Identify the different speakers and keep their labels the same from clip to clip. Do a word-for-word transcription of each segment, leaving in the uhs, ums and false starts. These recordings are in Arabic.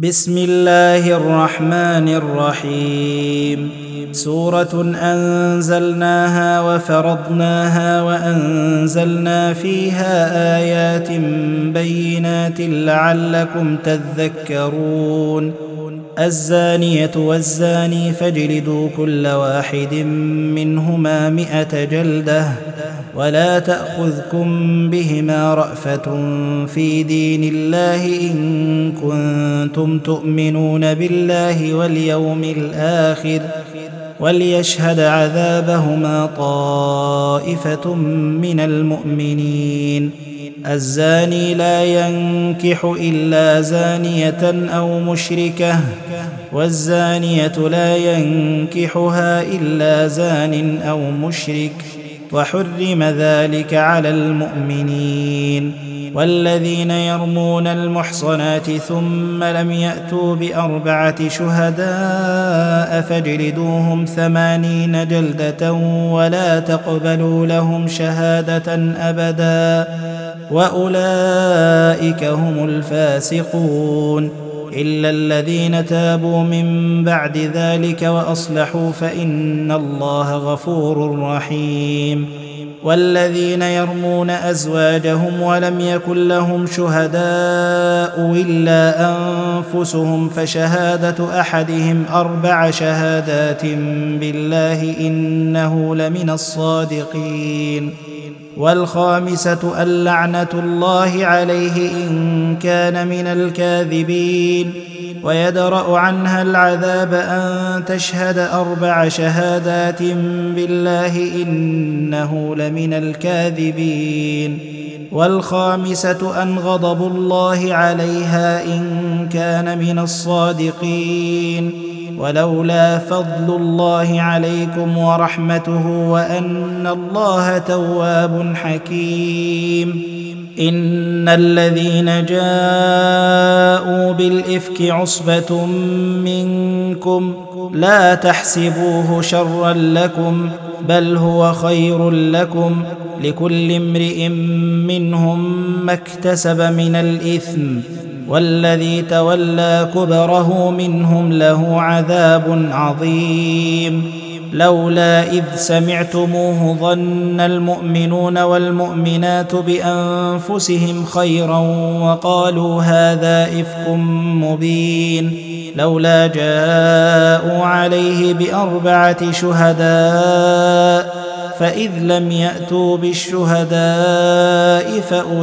Speaker 1: بسم الله الرحمن الرحيم. سورة أنزلناها وفرضناها وأنزلنا فيها آيات بينات لعلكم تذكرون. الزانية والزاني فاجلدوا كل واحد منهما مئة جلدة ولا تأخذكم بهما رأفة في دين الله إن كنتم تؤمنون بالله واليوم الآخر وليشهد عذابهما طائفة من المؤمنين. الزاني لا ينكح إلا زانية أو مشركة والزانية لا ينكحها إلا زان أو مشرك وحرم ذلك على المؤمنين. والذين يرمون المحصنات ثم لم يأتوا بأربعة شهداء فاجلدوهم ثمانين جلدة ولا تقبلوا لهم شهادة أبدا وأولئك هم الفاسقون إلا الذين تابوا من بعد ذلك وأصلحوا فإن الله غفور رحيم. والذين يرمون أزواجهم ولم يكن لهم شهداء إلا أنفسهم فشهادة أحدهم أربع شهادات بالله إنه لمن الصادقين. والخامسة اللعنة الله عليه إن كان من الكاذبين ويدرأ عنها العذاب أن تشهد أربع شهادات بالله إنه لمن الكاذبين. والخامسة أن غضب الله عليها إن كان من الصادقين. ولولا فضل الله عليكم ورحمته وأن الله تواب حكيم. إن الذين جاءوا بالإفك عصبة منكم لا تحسبوه شرا لكم بل هو خير لكم لكل امرئ منهم ما اكتسب من الإثم والذي تولى كبره منهم له عذاب عظيم. لولا إذ سمعتموه ظن المؤمنون والمؤمنات بأنفسهم خيرا وقالوا هذا إفك مبين. لولا جاءوا عليه بأربعة شهداء فإذ لم يأتوا بالشهداء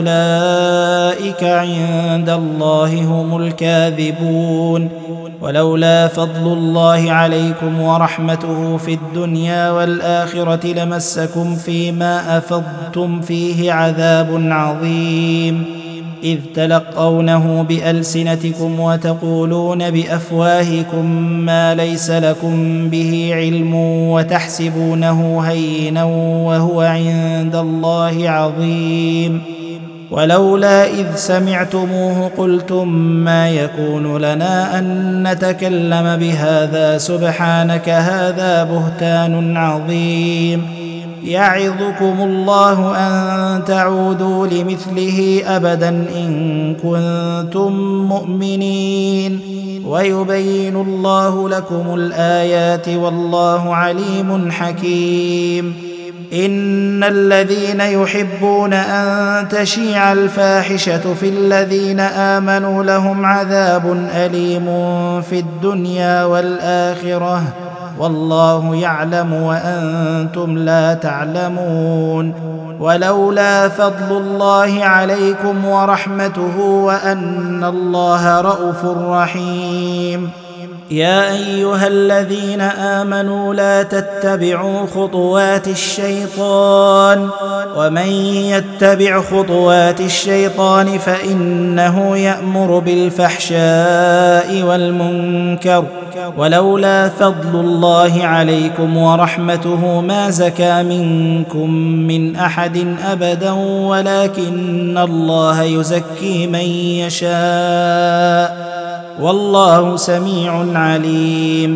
Speaker 1: فأولئك عند الله هم الكاذبون. ولولا فضل الله عليكم ورحمته في الدنيا والآخرة لمسكم فيما أفضتم فيه عذاب عظيم إذ تلقونه بألسنتكم وتقولون بأفواهكم ما ليس لكم به علم وتحسبونه هينا وهو عند الله عظيم. ولولا إذ سمعتموه قلتم ما يكون لنا أن نتكلم بهذا سبحانك هذا بهتان عظيم. يعظكم الله أن تعودوا لمثله أبدا إن كنتم مؤمنين ويبين الله لكم الآيات والله عليم حكيم. إن الذين يحبون أن تشيع الفاحشة في الذين آمنوا لهم عذاب أليم في الدنيا والآخرة والله يعلم وأنتم لا تعلمون. ولولا فضل الله عليكم ورحمته وأن الله رءوف رحيم. يا أيها الذين آمنوا لا تتبعوا خطوات الشيطان ومن يتبع خطوات الشيطان فإنه يأمر بالفحشاء والمنكر. ولولا فضل الله عليكم ورحمته ما زكى منكم من أحد أبدا ولكن الله يزكي من يشاء والله سميع عليم.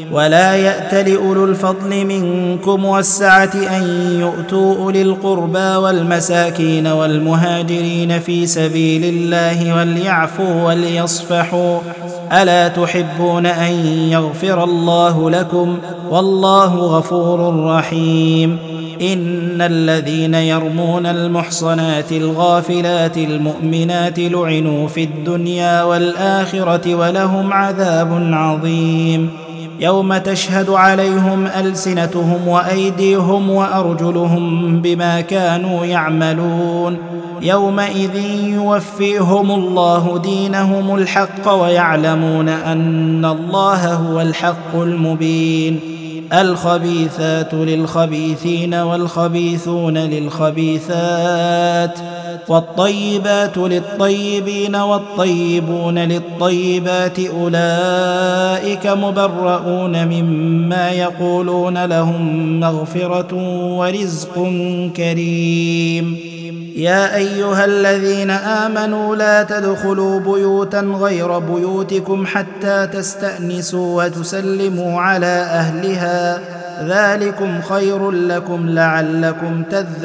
Speaker 1: ولا يأتل أولو الفضل منكم والسعة أن يؤتوا أولي القربى والمساكين والمهاجرين في سبيل الله وليعفوا وليصفحوا ألا تحبون أن يغفر الله لكم والله غفور رحيم إن الذين يرمون المحصنات الغافلات المؤمنات لعنوا في الدنيا والآخرة ولهم عذاب عظيم يوم تشهد عليهم ألسنتهم وأيديهم وأرجلهم بما كانوا يعملون يومئذ يوفيهم الله دينهم الحق ويعلمون أن الله هو الحق المبين الخبيثات للخبيثين والخبيثون للخبيثات والطيبات للطيبين والطيبون للطيبات أولئك مبرؤون مما يقولون لهم مغفرة ورزق كريم يا أيها الذين آمنوا لا تدخلوا بيوتا غير بيوتكم حتى تستأنسوا وتسلموا على أهلها ذلكم خير لكم لعلكم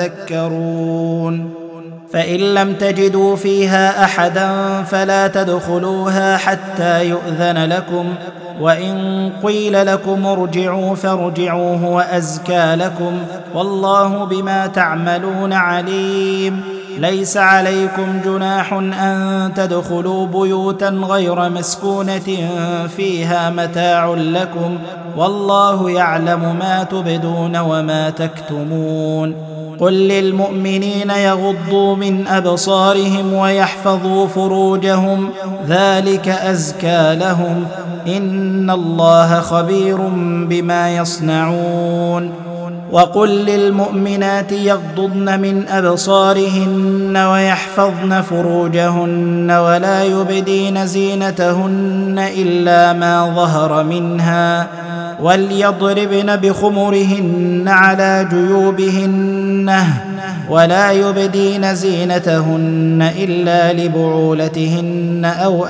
Speaker 1: تذكرون فإن لم تجدوا فيها أحدا فلا تدخلوها حتى يؤذن لكم وإن قيل لكم ارجعوا فارجعوا هو أزكى لكم والله بما تعملون عليم ليس عليكم جناح أن تدخلوا بيوتا غير مسكونة فيها متاع لكم والله يعلم ما تبدون وما تكتمون قل للمؤمنين يغضوا من أبصارهم ويحفظوا فروجهم ذلك أزكى لهم إن الله خبير بما يصنعون وقل للمؤمنات يغضضن من أبصارهن ويحفظن فروجهن ولا يبدين زينتهن إلا ما ظهر منها وليضربن بخمرهن على جيوبهن ولا يبدين زينتهن إلا لبعولتهن أو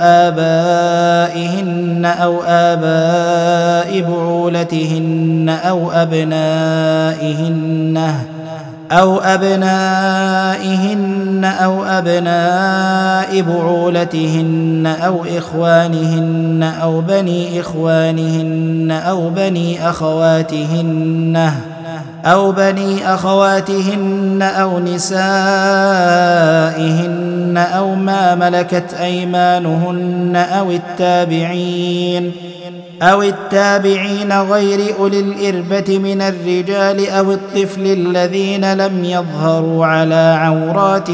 Speaker 1: آبائهن أو آباء بعولتهن أو أبنائهن أو أبنائهن أو أبناء بعولتهن أو إخوانهن أو بني إخوانهن أو بني أخواتهن أو بني أخواتهن أو نسائهن أو ما ملكت أيمانهن أو التابعين أو التابعين غير أولي الإربة من الرجال أو الطفل الذين لم يظهروا على عورات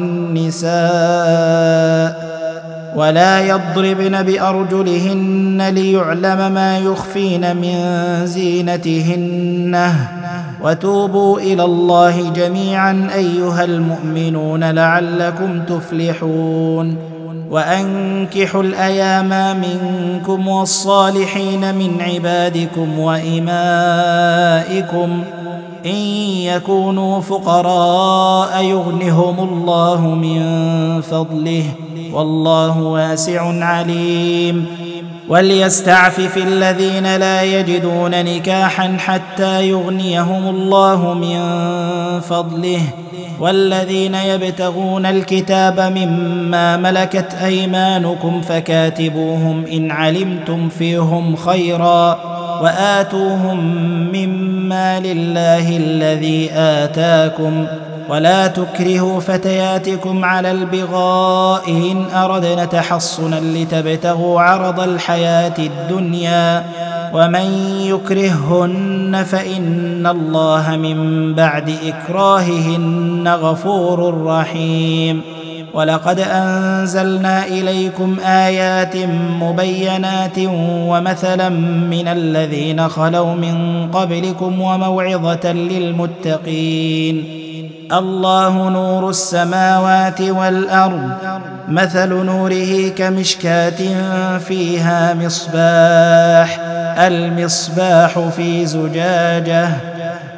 Speaker 1: النساء ولا يضربن بأرجلهن ليعلم ما يخفين من زينتهن وتوبوا إلى الله جميعا أيها المؤمنون لعلكم تفلحون وأنكحوا الأيام منكم والصالحين من عبادكم وإمائكم إن يكونوا فقراء يغنهم الله من فضله والله واسع عليم وليستعفف الذين لا يجدون نكاحا حتى يغنيهم الله من فضله والذين يبتغون الكتاب مما ملكت أيمانكم فكاتبوهم إن علمتم فيهم خيرا وآتوهم مما لله الذي آتاكم ولا تكرهوا فتياتكم على البغاء إن أردنا تحصنا لتبتغوا عرض الحياة الدنيا ومن يكرههن فإن الله من بعد إكراههن غفور رحيم ولقد أنزلنا إليكم آيات مبينات ومثلا من الذين خلوا من قبلكم وموعظة للمتقين الله نور السماوات والأرض مثل نوره كمشكاة فيها مصباح المصباح في زجاجة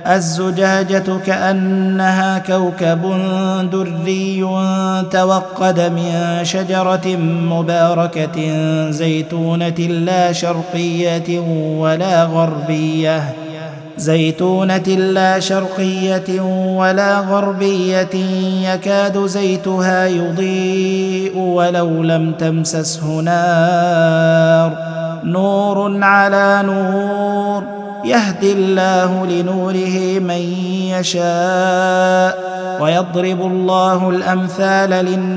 Speaker 1: الزجاجة كأنها كوكب دري توقد من شجرة مباركة زيتونة لا شرقية ولا غربية زيتونة لا شرقية ولا غربية يكاد زيتها يضيء ولو لم تمسسه نار نور على نور يهدي الله لنوره من يشاء ويضرب الله الأمثال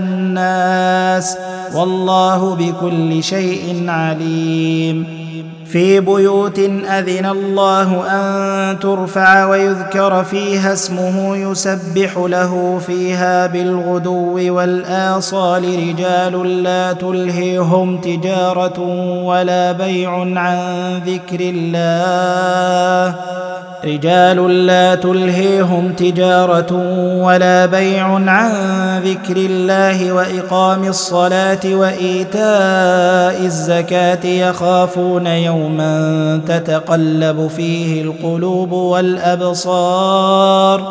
Speaker 1: للناس والله بكل شيء عليم في بيوت أذن الله أن ترفع ويذكر فيها اسمه يسبح له فيها بالغدو والآصال رجال لا تلهيهم تجارة ولا بيع عن ذكر الله رجال لا تلهيهم تجارة ولا بيع عن ذكر الله وإقام الصلاة وإيتاء الزكاة يخافون يوما تتقلب فيه القلوب والأبصار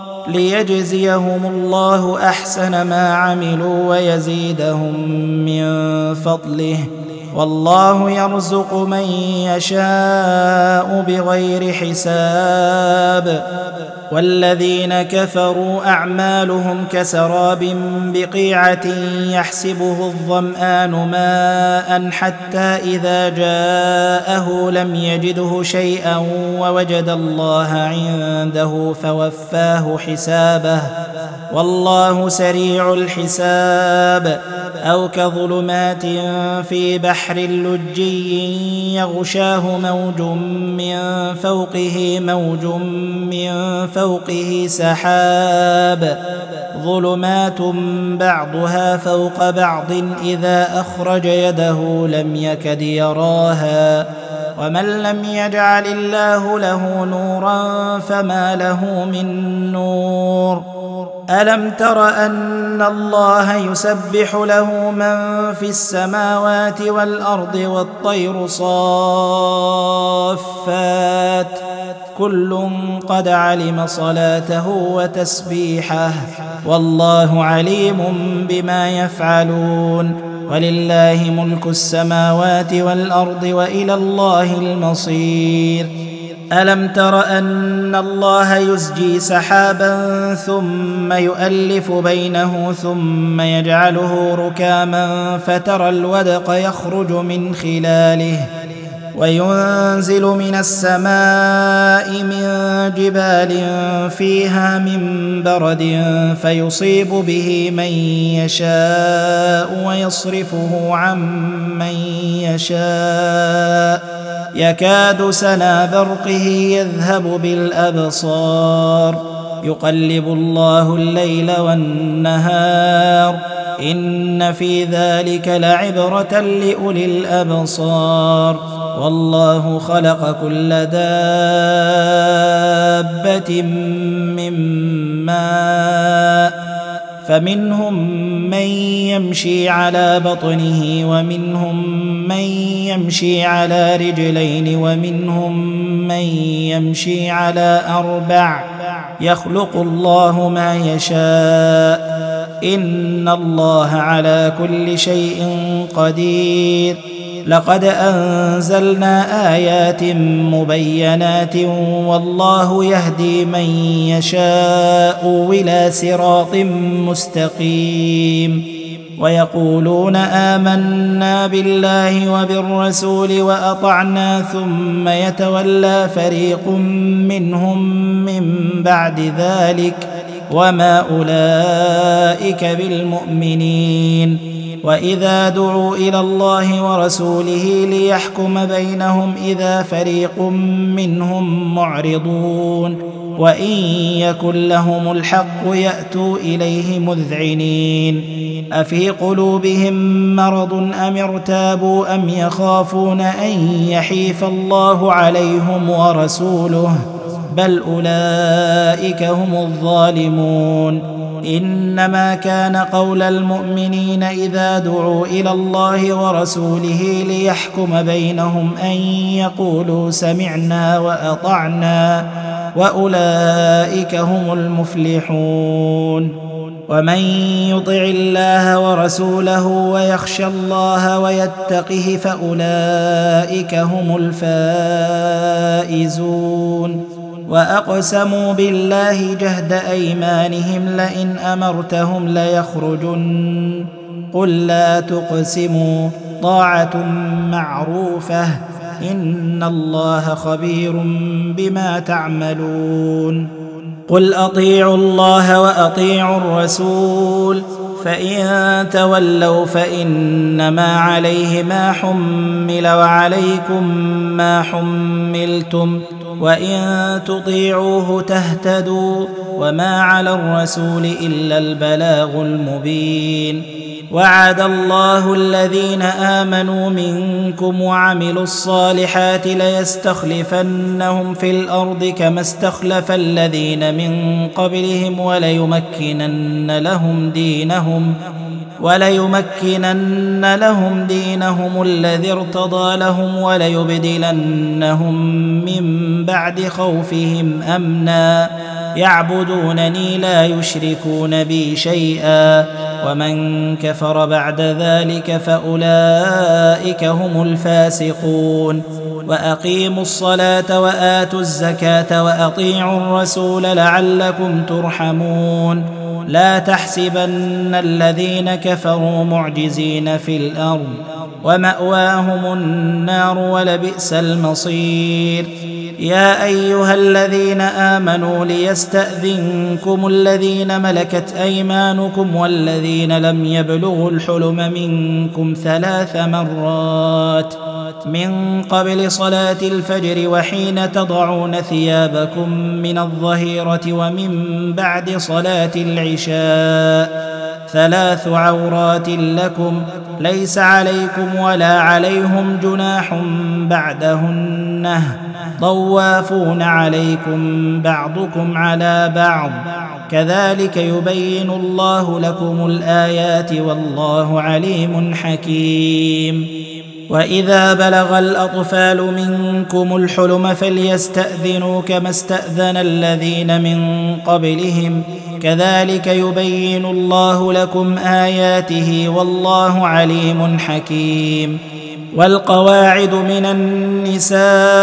Speaker 1: ليجزيهم الله أحسن ما عملوا ويزيدهم من فضله والله يرزق من يشاء بغير حساب والذين كفروا أعمالهم كسراب بقيعة يحسبه الظمآن ماء حتى إذا جاءه لم يجده شيئا ووجد الله عنده فوفاه حسابه والله سريع الحساب أو كظلمات في بحر لجي يغشاه موج من فوقه موج من فوقه سحاب ظلمات بعضها فوق بعض إذا أخرج يده لم يكد يراها ومن لم يجعل الله له نورا فما له من نور ألم تر أن الله يسبح له من في السماوات والأرض والطير صافات كل قد علم صلاته وتسبيحه والله عليم بما يفعلون ولله ملك السماوات والأرض وإلى الله المصير ألم تر أن الله يزجي سحابا ثم يؤلف بينه ثم يجعله ركاما فترى الودق يخرج من خلاله وينزل من السماء من جبال فيها من برد فيصيب به من يشاء ويصرفه عن من يشاء يكاد سنا برقه يذهب بالأبصار يقلب الله الليل والنهار إن في ذلك لعبرة لأولي الأبصار والله خلق كل دابة من ماء فمنهم من يمشي على بطنه ومنهم من يمشي على رجلين ومنهم من يمشي على أربع يخلق الله ما يشاء إن الله على كل شيء قدير لقد أنزلنا آيات مبينات والله يهدي من يشاء إلى صراط مستقيم ويقولون آمنا بالله وبالرسول وأطعنا ثم يتولى فريق منهم من بعد ذلك وما أولئك بالمؤمنين وإذا دعوا إلى الله ورسوله ليحكم بينهم إذا فريق منهم معرضون وإن يكن لهم الحق يأتوا إليه مذعنين أفي قلوبهم مرض أم ارتابوا أم يخافون أن يحيف الله عليهم ورسوله بل أولئك هم الظالمون إنما كان قول المؤمنين إذا دعوا إلى الله ورسوله ليحكم بينهم أن يقولوا سمعنا وأطعنا وأولئك هم المفلحون. ومن يطع الله ورسوله ويخشى الله ويتقه فأولئك هم الفائزون. وأقسموا بالله جهد أيمانهم لئن أمرتهم ليخرجن قل لا تقسموا طاعة معروفة إن الله خبير بما تعملون. قل أطيعوا الله وأطيعوا الرسول فإن تولوا فإنما عليه ما حمل وعليكم ما حملتم وإن تطيعوه تهتدوا وما على الرسول إلا البلاغ المبين. وعد الله الذين آمنوا منكم وعملوا الصالحات ليستخلفنهم في الأرض كما استخلف الذين من قبلهم وليمكنن لهم دينهم وليمكنن لهم دينهم الذي ارتضى لهم وليبدلنهم من بعد خوفهم أمنا يعبدونني لا يشركون بي شيئا ومن كفر بعد ذلك فأولئك هم الفاسقون. وأقيموا الصلاة وآتوا الزكاة وأطيعوا الرسول لعلكم ترحمون. لا تحسبن الذين كفروا معجزين في الأرض ومأواهم النار ولبئس المصير. يا أيها الذين آمنوا ليستأذنكم الذين ملكت أيمانكم والذين لم يبلغوا الحلم منكم ثلاث مرات من قبل صلاة الفجر وحين تضعون ثيابكم من الظهيرة ومن بعد صلاة العشاء ثلاث عورات لكم ليس عليكم ولا عليهم جناح بعدهن طوافون عليكم بعضكم على بعض كذلك يبين الله لكم الآيات والله عليم حكيم. وإذا بلغ الأطفال منكم الحلم فليستأذنوا كما استأذن الذين من قبلهم كذلك يبين الله لكم آياته والله عليم حكيم. والقواعد من النساء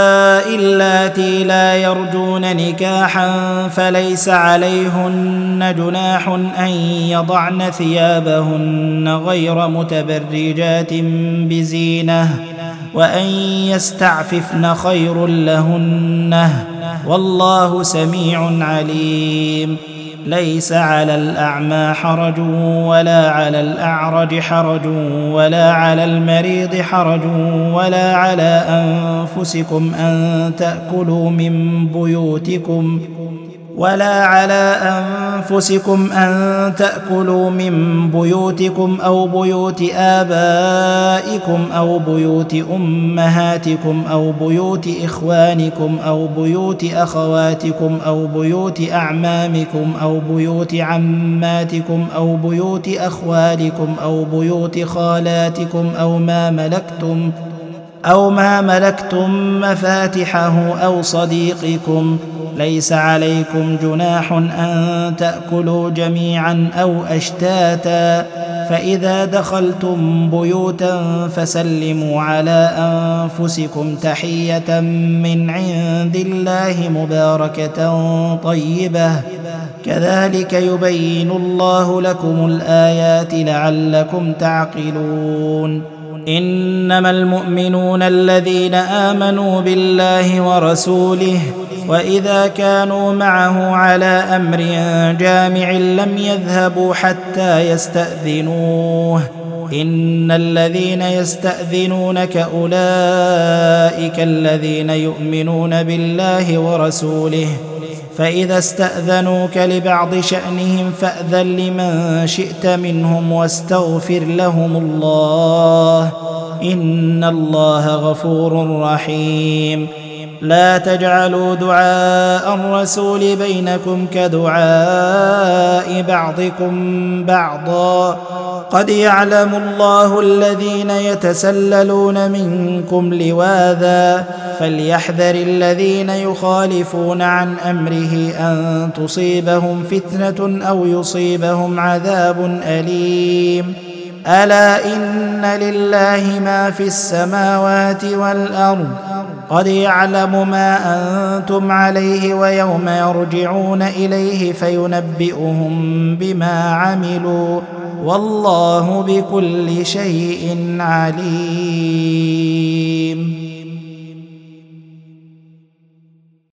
Speaker 1: اللاتي لا يرجون نكاحا فليس عليهن جناح أن يضعن ثيابهن غير متبرجات بزينة وأن يستعففن خير لهن والله سميع عليم. ليس على الأعمى حرج ولا على الأعرج حرج ولا على المريض حرج ولا على أنفسكم أن تأكلوا من بيوتكم ولا على أنفسكم أن تأكلوا من بيوتكم أو بيوت آبائكم أو بيوت أمهاتكم أو بيوت إخوانكم أو بيوت أخواتكم أو بيوت أعمامكم أو بيوت عماتكم أو بيوت أخوالكم أو بيوت خالاتكم أو ما ملكتم أو ما ملكتم مفاتحه أو صديقكم. ليس عليكم جناح أن تأكلوا جميعا أو أشتاتا فإذا دخلتم بيوتا فسلموا على أنفسكم تحية من عند الله مباركة طيبة كذلك يبين الله لكم الآيات لعلكم تعقلون. إنما المؤمنون الذين آمنوا بالله ورسوله وإذا كانوا معه على أمر جامع لم يذهبوا حتى يستأذنوه إن الذين يستأذنونك أولئك الذين يؤمنون بالله ورسوله فإذا استأذنوك لبعض شأنهم فأذن لمن شئت منهم واستغفر لهم الله إن الله غفور رحيم. لا تجعلوا دعاء الرسول بينكم كدعاء بعضكم بعضا قد يعلم الله الذين يتسللون منكم لواذا فليحذر الذين يخالفون عن أمره أن تصيبهم فتنة أو يصيبهم عذاب أليم ألا إن لله ما في السماوات والأرض قد يعلم ما أنتم عليه ويوم يرجعون إليه فينبئهم بما عملوا والله بكل شيء عليم.